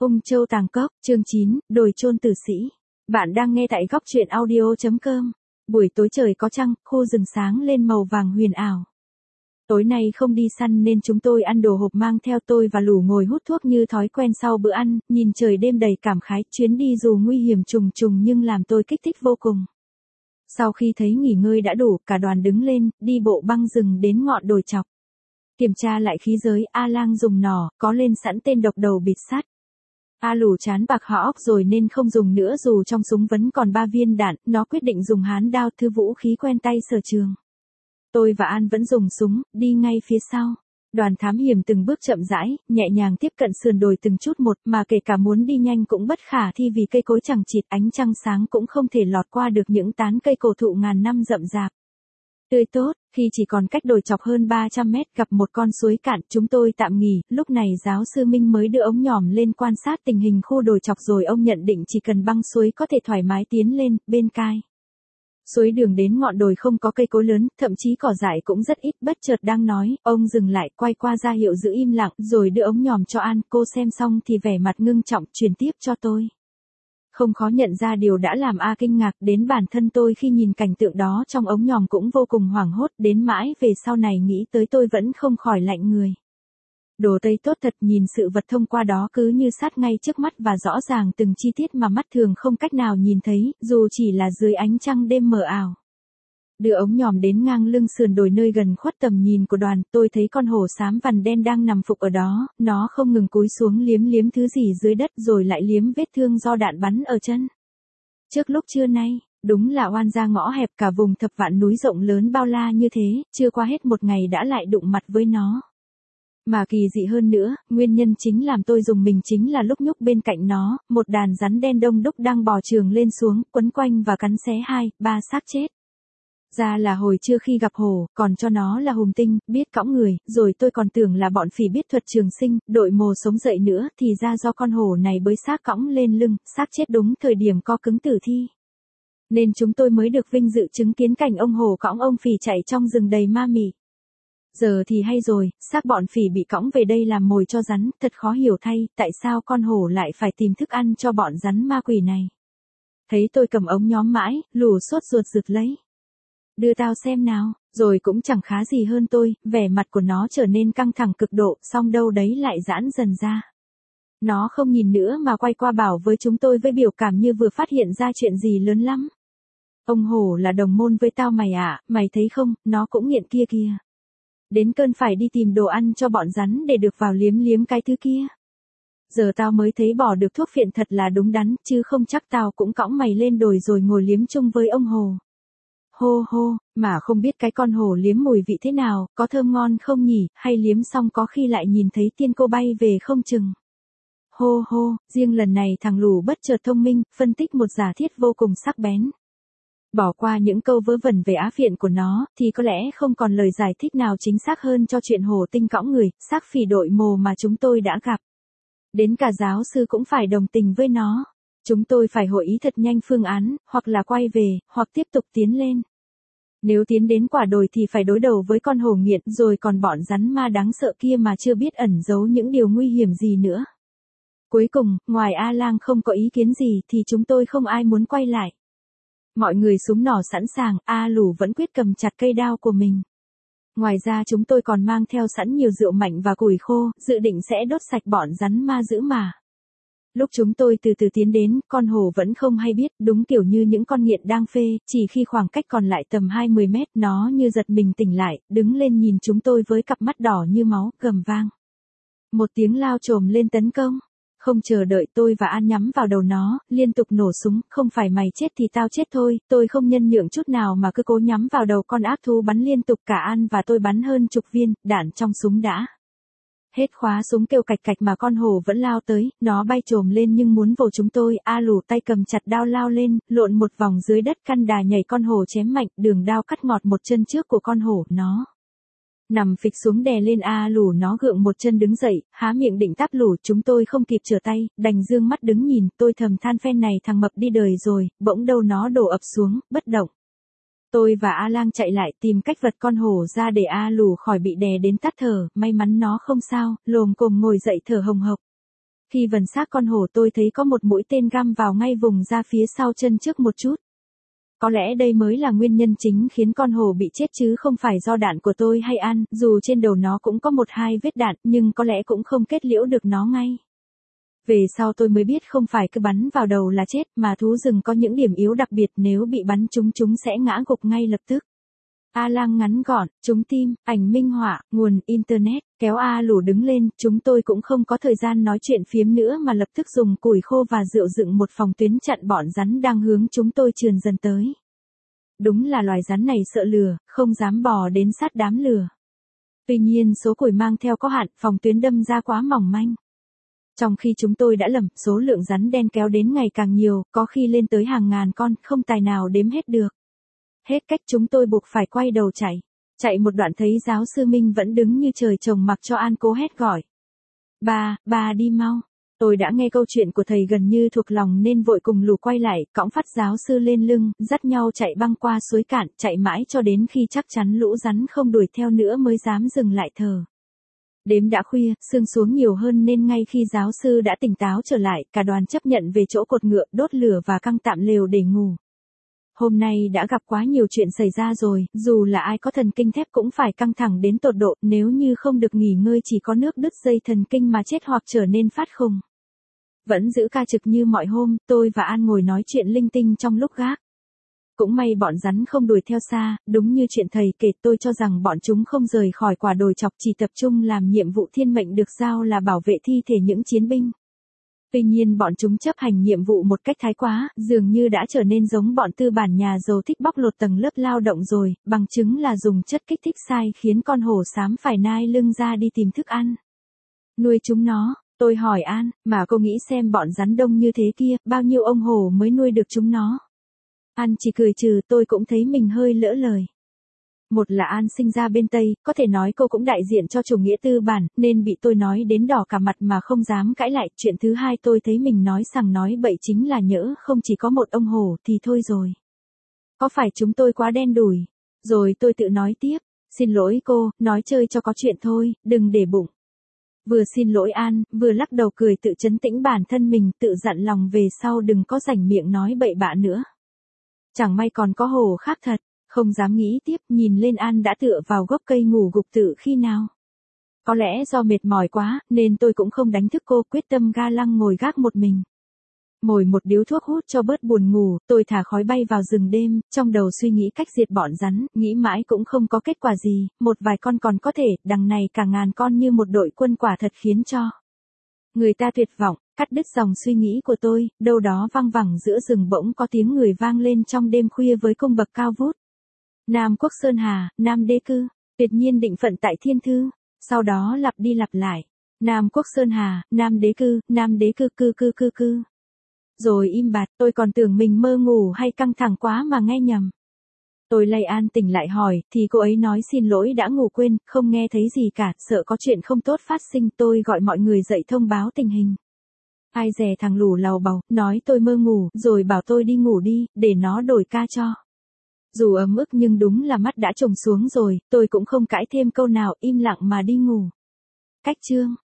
Ung Châu Tàng Cốc, chương 9, đồi chôn tử sĩ. Bạn đang nghe tại góc truyện audio.com. Buổi tối trời có trăng, khu rừng sáng lên màu vàng huyền ảo. Tối nay không đi săn nên chúng tôi ăn đồ hộp mang theo, tôi và Lù ngồi hút thuốc như thói quen sau bữa ăn, nhìn trời đêm đầy cảm khái, chuyến đi dù nguy hiểm trùng trùng nhưng làm tôi kích thích vô cùng. Sau khi thấy nghỉ ngơi đã đủ, cả đoàn đứng lên, đi bộ băng rừng đến ngọn đồi chọc. Kiểm tra lại khí giới, A Lang dùng nỏ, có lên sẵn tên độc đầu bịt sắt. A Lù chán bạc hõ óc rồi nên không dùng nữa, dù trong súng vẫn còn 3 viên đạn, nó quyết định dùng hán đao, thứ vũ khí quen tay sở trường. Tôi và An vẫn dùng súng, đi ngay phía sau. Đoàn thám hiểm từng bước chậm rãi, nhẹ nhàng tiếp cận sườn đồi từng chút một, mà kể cả muốn đi nhanh cũng bất khả thi vì cây cối chằng chịt, ánh trăng sáng cũng không thể lọt qua được những tán cây cổ thụ ngàn năm rậm rạp. Tươi tốt, khi chỉ còn cách đồi chọc hơn 300 mét gặp một con suối cạn, chúng tôi tạm nghỉ, lúc này giáo sư Minh mới đưa ống nhòm lên quan sát tình hình khu đồi chọc rồi ông nhận định chỉ cần băng suối có thể thoải mái tiến lên, bên cai. Suối đường đến ngọn đồi không có cây cối lớn, thậm chí cỏ dại cũng rất ít, bất chợt đang nói, ông dừng lại, quay qua ra hiệu giữ im lặng, rồi đưa ống nhòm cho An, cô xem xong thì vẻ mặt ngưng trọng, truyền tiếp cho tôi. Không khó nhận ra điều đã làm A kinh ngạc, đến bản thân tôi khi nhìn cảnh tượng đó trong ống nhòm cũng vô cùng hoảng hốt, đến mãi về sau này nghĩ tới tôi vẫn không khỏi lạnh người. Đồ Tây tốt thật, nhìn sự vật thông qua đó cứ như sát ngay trước mắt và rõ ràng từng chi tiết mà mắt thường không cách nào nhìn thấy, dù chỉ là dưới ánh trăng đêm mờ ảo. Đưa ống nhòm đến ngang lưng sườn đồi nơi gần khuất tầm nhìn của đoàn, tôi thấy con hổ xám vằn đen đang nằm phục ở đó, nó không ngừng cúi xuống liếm liếm thứ gì dưới đất rồi lại liếm vết thương do đạn bắn ở chân. Trước lúc trưa nay, đúng là oan gia ngõ hẹp, cả vùng thập vạn núi rộng lớn bao la như thế, chưa qua hết một ngày đã lại đụng mặt với nó. Mà kỳ dị hơn nữa, nguyên nhân chính làm tôi dùng mình chính là lúc nhúc bên cạnh nó, một đàn rắn đen đông đúc đang bò trường lên xuống, quấn quanh và cắn xé 2-3 xác chết. Ra là hồi trưa khi gặp hổ, còn cho nó là hùng tinh, biết cõng người, rồi tôi còn tưởng là bọn phỉ biết thuật trường sinh, đội mồ sống dậy nữa, thì ra do con hổ này bới xác cõng lên lưng, xác chết đúng thời điểm co cứng tử thi. Nên chúng tôi mới được vinh dự chứng kiến cảnh ông hổ cõng ông phỉ chạy trong rừng đầy ma mị. Giờ thì hay rồi, xác bọn phỉ bị cõng về đây làm mồi cho rắn, thật khó hiểu thay, tại sao con hổ lại phải tìm thức ăn cho bọn rắn ma quỷ này. Thấy tôi cầm ống nhóm mãi, Lù sốt ruột rực lấy. Đưa tao xem nào, rồi cũng chẳng khá gì hơn tôi, vẻ mặt của nó trở nên căng thẳng cực độ, xong đâu đấy lại giãn dần ra. Nó không nhìn nữa mà quay qua bảo với chúng tôi với biểu cảm như vừa phát hiện ra chuyện gì lớn lắm. Ông hổ là đồng môn với tao mày ạ, mày thấy không, nó cũng nghiện kia kìa. Đến cơn phải đi tìm đồ ăn cho bọn rắn để được vào liếm liếm cái thứ kia. Giờ tao mới thấy bỏ được thuốc phiện thật là đúng đắn, chứ không chắc tao cũng cõng mày lên đồi rồi ngồi liếm chung với ông hổ. Hô hô, mà không biết cái con hổ liếm mùi vị thế nào, có thơm ngon không nhỉ, hay liếm xong có khi lại nhìn thấy tiên cô bay về không chừng. Hô hô, riêng lần này thằng Lù bất chợt thông minh, phân tích một giả thiết vô cùng sắc bén. Bỏ qua những câu vớ vẩn về á phiện của nó, thì có lẽ không còn lời giải thích nào chính xác hơn cho chuyện hổ tinh cõng người, xác phỉ đội mồ mà chúng tôi đã gặp. Đến cả giáo sư cũng phải đồng tình với nó. Chúng tôi phải hội ý thật nhanh phương án, hoặc là quay về, hoặc tiếp tục tiến lên. Nếu tiến đến quả đồi thì phải đối đầu với con hổ nghiện, rồi còn bọn rắn ma đáng sợ kia mà chưa biết ẩn giấu những điều nguy hiểm gì nữa. Cuối cùng, ngoài A Lang không có ý kiến gì thì chúng tôi không ai muốn quay lại. Mọi người súng nỏ sẵn sàng, A Lù vẫn quyết cầm chặt cây đao của mình. Ngoài ra chúng tôi còn mang theo sẵn nhiều rượu mạnh và củi khô, dự định sẽ đốt sạch bọn rắn ma dữ mà. Lúc chúng tôi từ từ tiến đến, con hổ vẫn không hay biết, đúng kiểu như những con nghiện đang phê, chỉ khi khoảng cách còn lại tầm 20 mét, nó như giật mình tỉnh lại, đứng lên nhìn chúng tôi với cặp mắt đỏ như máu, gầm vang. Một tiếng lao chồm lên tấn công. Không chờ đợi tôi và An nhắm vào đầu nó, liên tục nổ súng, không phải mày chết thì tao chết thôi, tôi không nhân nhượng chút nào mà cứ cố nhắm vào đầu con ác thú bắn liên tục, cả An và tôi bắn hơn chục viên, đạn trong súng đã hết khóa súng kêu cạch cạch mà con hổ vẫn lao tới, nó bay chồm lên nhưng muốn vồ chúng tôi, A Lù tay cầm chặt đao lao lên, lộn một vòng dưới đất căn đà nhảy con hổ chém mạnh, đường đao cắt ngọt một chân trước của con hổ, nó nằm phịch xuống đè lên A Lù, nó gượng một chân đứng dậy, há miệng định táp Lù, chúng tôi không kịp trở tay, đành dương mắt đứng nhìn, tôi thầm than phen này thằng mập đi đời rồi, bỗng đâu nó đổ ập xuống, bất động. Tôi và A Lang chạy lại tìm cách vật con hổ ra để A Lù khỏi bị đè đến tắt thở, may mắn nó không sao, lồm cồm ngồi dậy thở hồng hộc. Khi vần xác con hổ tôi thấy có một mũi tên găm vào ngay vùng da phía sau chân trước một chút. Có lẽ đây mới là nguyên nhân chính khiến con hổ bị chết chứ không phải do đạn của tôi hay An, dù trên đầu nó cũng có 1-2 vết đạn nhưng có lẽ cũng không kết liễu được nó ngay. Về sau tôi mới biết không phải cứ bắn vào đầu là chết mà thú rừng có những điểm yếu đặc biệt, nếu bị bắn trúng chúng sẽ ngã gục ngay lập tức. A Lang ngắn gọn, trúng tim, ảnh minh họa, nguồn Internet, kéo A Lù đứng lên, chúng tôi cũng không có thời gian nói chuyện phiếm nữa mà lập tức dùng củi khô và rượu dựng một phòng tuyến chặn bọn rắn đang hướng chúng tôi trườn dần tới. Đúng là loài rắn này sợ lửa, không dám bò đến sát đám lửa. Tuy nhiên số củi mang theo có hạn, phòng tuyến đâm ra quá mỏng manh. Trong khi chúng tôi đã lầm, số lượng rắn đen kéo đến ngày càng nhiều, có khi lên tới hàng ngàn con, không tài nào đếm hết được. Hết cách chúng tôi buộc phải quay đầu chạy. Chạy một đoạn thấy giáo sư Minh vẫn đứng như trời trồng mặc cho An cố hét gọi. Bà đi mau. Tôi đã nghe câu chuyện của thầy gần như thuộc lòng nên vội cùng Lù quay lại, cõng phát giáo sư lên lưng, dắt nhau chạy băng qua suối cạn, chạy mãi cho đến khi chắc chắn lũ rắn không đuổi theo nữa mới dám dừng lại thở. Đêm đã khuya, sương xuống nhiều hơn nên ngay khi giáo sư đã tỉnh táo trở lại, cả đoàn chấp nhận về chỗ cột ngựa, đốt lửa và căng tạm lều để ngủ. Hôm nay đã gặp quá nhiều chuyện xảy ra rồi, dù là ai có thần kinh thép cũng phải căng thẳng đến tột độ, nếu như không được nghỉ ngơi chỉ có nước đứt dây thần kinh mà chết hoặc trở nên phát khùng. Vẫn giữ ca trực như mọi hôm, tôi và An ngồi nói chuyện linh tinh trong lúc gác. Cũng may bọn rắn không đuổi theo xa, đúng như chuyện thầy kể, tôi cho rằng bọn chúng không rời khỏi quả đồi chọc, chỉ tập trung làm nhiệm vụ thiên mệnh được giao là bảo vệ thi thể những chiến binh. Tuy nhiên bọn chúng chấp hành nhiệm vụ một cách thái quá, dường như đã trở nên giống bọn tư bản nhà giàu thích bóc lột tầng lớp lao động rồi, bằng chứng là dùng chất kích thích sai khiến con hổ xám phải nai lưng ra đi tìm thức ăn. Nuôi chúng nó, tôi hỏi An, mà cô nghĩ xem bọn rắn đông như thế kia, bao nhiêu ông hổ mới nuôi được chúng nó. An chỉ cười trừ, tôi cũng thấy mình hơi lỡ lời. Một là An sinh ra bên Tây, có thể nói cô cũng đại diện cho chủ nghĩa tư bản, nên bị tôi nói đến đỏ cả mặt mà không dám cãi lại. Chuyện thứ hai tôi thấy mình nói sằng nói bậy chính là nhỡ không chỉ có một ông hổ thì thôi rồi. Có phải chúng tôi quá đen đủi? Rồi tôi tự nói tiếp, xin lỗi cô, nói chơi cho có chuyện thôi, đừng để bụng. Vừa xin lỗi An, vừa lắc đầu cười tự trấn tĩnh bản thân mình, tự dặn lòng về sau đừng có rảnh miệng nói bậy bạ nữa. Chẳng may còn có hổ khác thật. Không dám nghĩ tiếp, nhìn lên An đã tựa vào gốc cây ngủ gục tự khi nào. Có lẽ do mệt mỏi quá, nên tôi cũng không đánh thức cô, quyết tâm ga lăng ngồi gác một mình. Mồi một điếu thuốc hút cho bớt buồn ngủ, tôi thả khói bay vào rừng đêm, trong đầu suy nghĩ cách diệt bọn rắn, nghĩ mãi cũng không có kết quả gì, một vài con còn có thể, đằng này cả ngàn con như một đội quân quả thật khiến cho người ta tuyệt vọng. Cắt đứt dòng suy nghĩ của tôi, đâu đó văng vẳng giữa rừng bỗng có tiếng người vang lên trong đêm khuya với cung bậc cao vút. Nam Quốc Sơn Hà, Nam Đế Cư, tuyệt nhiên định phận tại thiên thư, sau đó lặp đi lặp lại. Nam Quốc Sơn Hà, Nam Đế Cư, Nam Đế Cư cư. Rồi im bặt, tôi còn tưởng mình mơ ngủ hay căng thẳng quá mà nghe nhầm. Tôi lay An tỉnh lại hỏi, thì cô ấy nói xin lỗi đã ngủ quên, không nghe thấy gì cả, sợ có chuyện không tốt phát sinh, tôi gọi mọi người dậy thông báo tình hình. Ai dè thằng Lù lầu bầu, nói tôi mơ ngủ, rồi bảo tôi đi ngủ đi, để nó đổi ca cho. Dù ấm ức nhưng đúng là mắt đã trùng xuống rồi, tôi cũng không cãi thêm câu nào, im lặng mà đi ngủ. Cách chương